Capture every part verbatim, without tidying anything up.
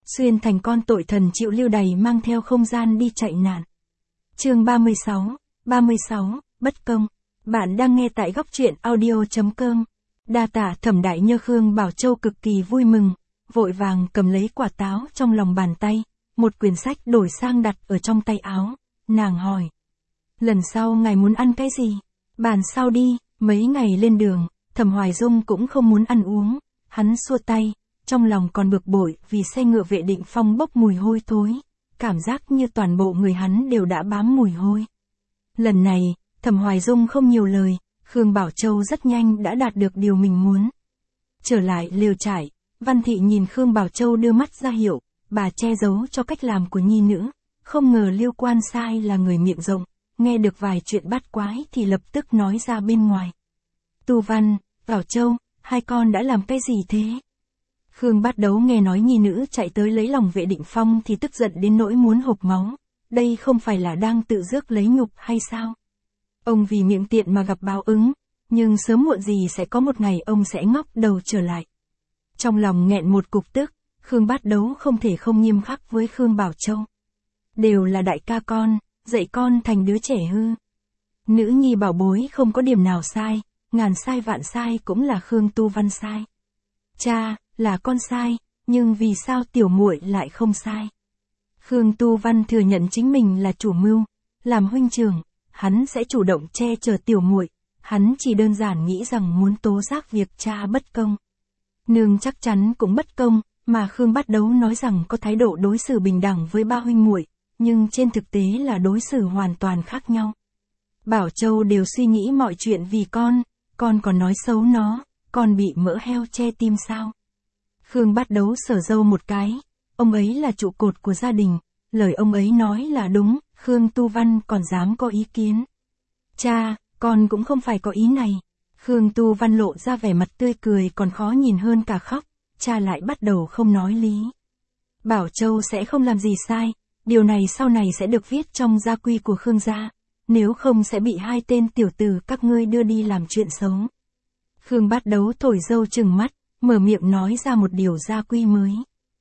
xuyên thành con tội thần chịu lưu đày mang theo không gian đi chạy nạn. Chương ba mươi sáu, ba mươi sáu, bất công. Bạn đang nghe tại góc truyện audio chấm com. Đa tạ Thẩm Đại Nhơ. Khương Bảo Châu cực kỳ vui mừng, vội vàng cầm lấy quả táo trong lòng bàn tay, một quyển sách đổi sang đặt ở trong tay áo. Nàng hỏi: lần sau ngài muốn ăn cái gì? Bàn sau đi. Mấy ngày lên đường, Thẩm Hoài Dung cũng không muốn ăn uống, hắn xua tay, trong lòng còn bực bội vì xe ngựa Vệ Định Phong bốc mùi hôi thối, cảm giác như toàn bộ người hắn đều đã bám mùi hôi. Lần này, Thẩm Hoài Dung không nhiều lời, Khương Bảo Châu rất nhanh đã đạt được điều mình muốn. Trở lại lều trại, Văn Thị nhìn Khương Bảo Châu đưa mắt ra hiệu, bà che giấu cho cách làm của nhi nữ, không ngờ Liêu Quan Sai là người miệng rộng, nghe được vài chuyện bát quái thì lập tức nói ra bên ngoài. Tu Văn, Bảo Châu, hai con đã làm cái gì thế? Khương Bát Đấu nghe nói nhi nữ chạy tới lấy lòng Vệ Định Phong thì tức giận đến nỗi muốn hộc máu, đây không phải là đang tự rước lấy nhục hay sao? Ông vì miệng tiện mà gặp báo ứng, nhưng sớm muộn gì sẽ có một ngày ông sẽ ngóc đầu trở lại. Trong lòng nghẹn một cục tức, Khương Bát Đấu không thể không nghiêm khắc với Khương Bảo Châu. Đều là đại ca con, dạy con thành đứa trẻ hư. Nữ nhi bảo bối không có điểm nào sai, ngàn sai vạn sai cũng là Khương Tu Văn sai. Cha, là con sai, nhưng vì sao tiểu muội lại không sai? Khương Tu Văn thừa nhận chính mình là chủ mưu, làm huynh trưởng, hắn sẽ chủ động che chở tiểu muội, hắn chỉ đơn giản nghĩ rằng muốn tố giác việc cha bất công. Nương chắc chắn cũng bất công, mà Khương Bát Đấu nói rằng có thái độ đối xử bình đẳng với ba huynh muội, nhưng trên thực tế là đối xử hoàn toàn khác nhau. Bảo Châu đều suy nghĩ mọi chuyện vì con, con còn nói xấu nó, con bị mỡ heo che tim sao? Khương Bát Đấu sờ râu một cái, ông ấy là trụ cột của gia đình, lời ông ấy nói là đúng, Khương Tu Văn còn dám có ý kiến. Cha, con cũng không phải có ý này. Khương Tu Văn lộ ra vẻ mặt tươi cười còn khó nhìn hơn cả khóc, cha lại bắt đầu không nói lý. Bảo Châu sẽ không làm gì sai, điều này sau này sẽ được viết trong gia quy của Khương gia, nếu không sẽ bị hai tên tiểu tử các ngươi đưa đi làm chuyện xấu. Khương Bát Đấu thổi râu trừng mắt, mở miệng nói ra một điều gia quy mới.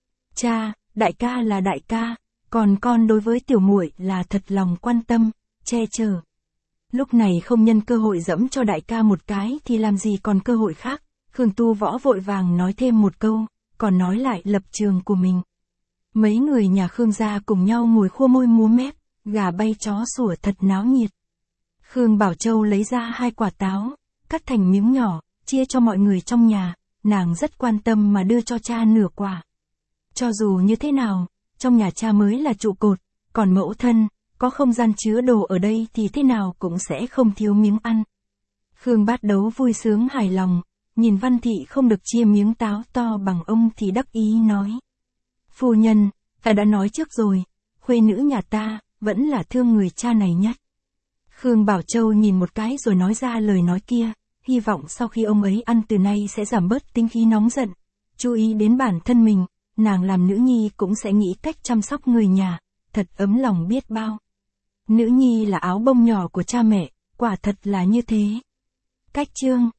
Cha, đại ca là đại ca, còn con đối với tiểu muội là thật lòng quan tâm, che chở. Lúc này không nhân cơ hội dẫm cho đại ca một cái thì làm gì còn cơ hội khác. Khương Tu Võ vội vàng nói thêm một câu, còn nói lại lập trường của mình. Mấy người nhà Khương gia cùng nhau ngồi khua môi múa mép, gà bay chó sủa thật náo nhiệt. Khương Bảo Châu lấy ra hai quả táo, cắt thành miếng nhỏ, chia cho mọi người trong nhà, nàng rất quan tâm mà đưa cho cha nửa quả. Cho dù như thế nào, trong nhà cha mới là trụ cột, còn mẫu thân, có không gian chứa đồ ở đây thì thế nào cũng sẽ không thiếu miếng ăn. Khương Bát Đấu vui sướng hài lòng, nhìn Văn Thị không được chia miếng táo to bằng ông thì đắc ý nói. Phu nhân, ta đã nói trước rồi, khuê nữ nhà ta, vẫn là thương người cha này nhất. Khương Bảo Châu nhìn một cái rồi nói ra lời nói kia, hy vọng sau khi ông ấy ăn từ nay sẽ giảm bớt tính khí nóng giận, chú ý đến bản thân mình, nàng làm nữ nhi cũng sẽ nghĩ cách chăm sóc người nhà, thật ấm lòng biết bao. Nữ nhi là áo bông nhỏ của cha mẹ, quả thật là như thế. Cách chương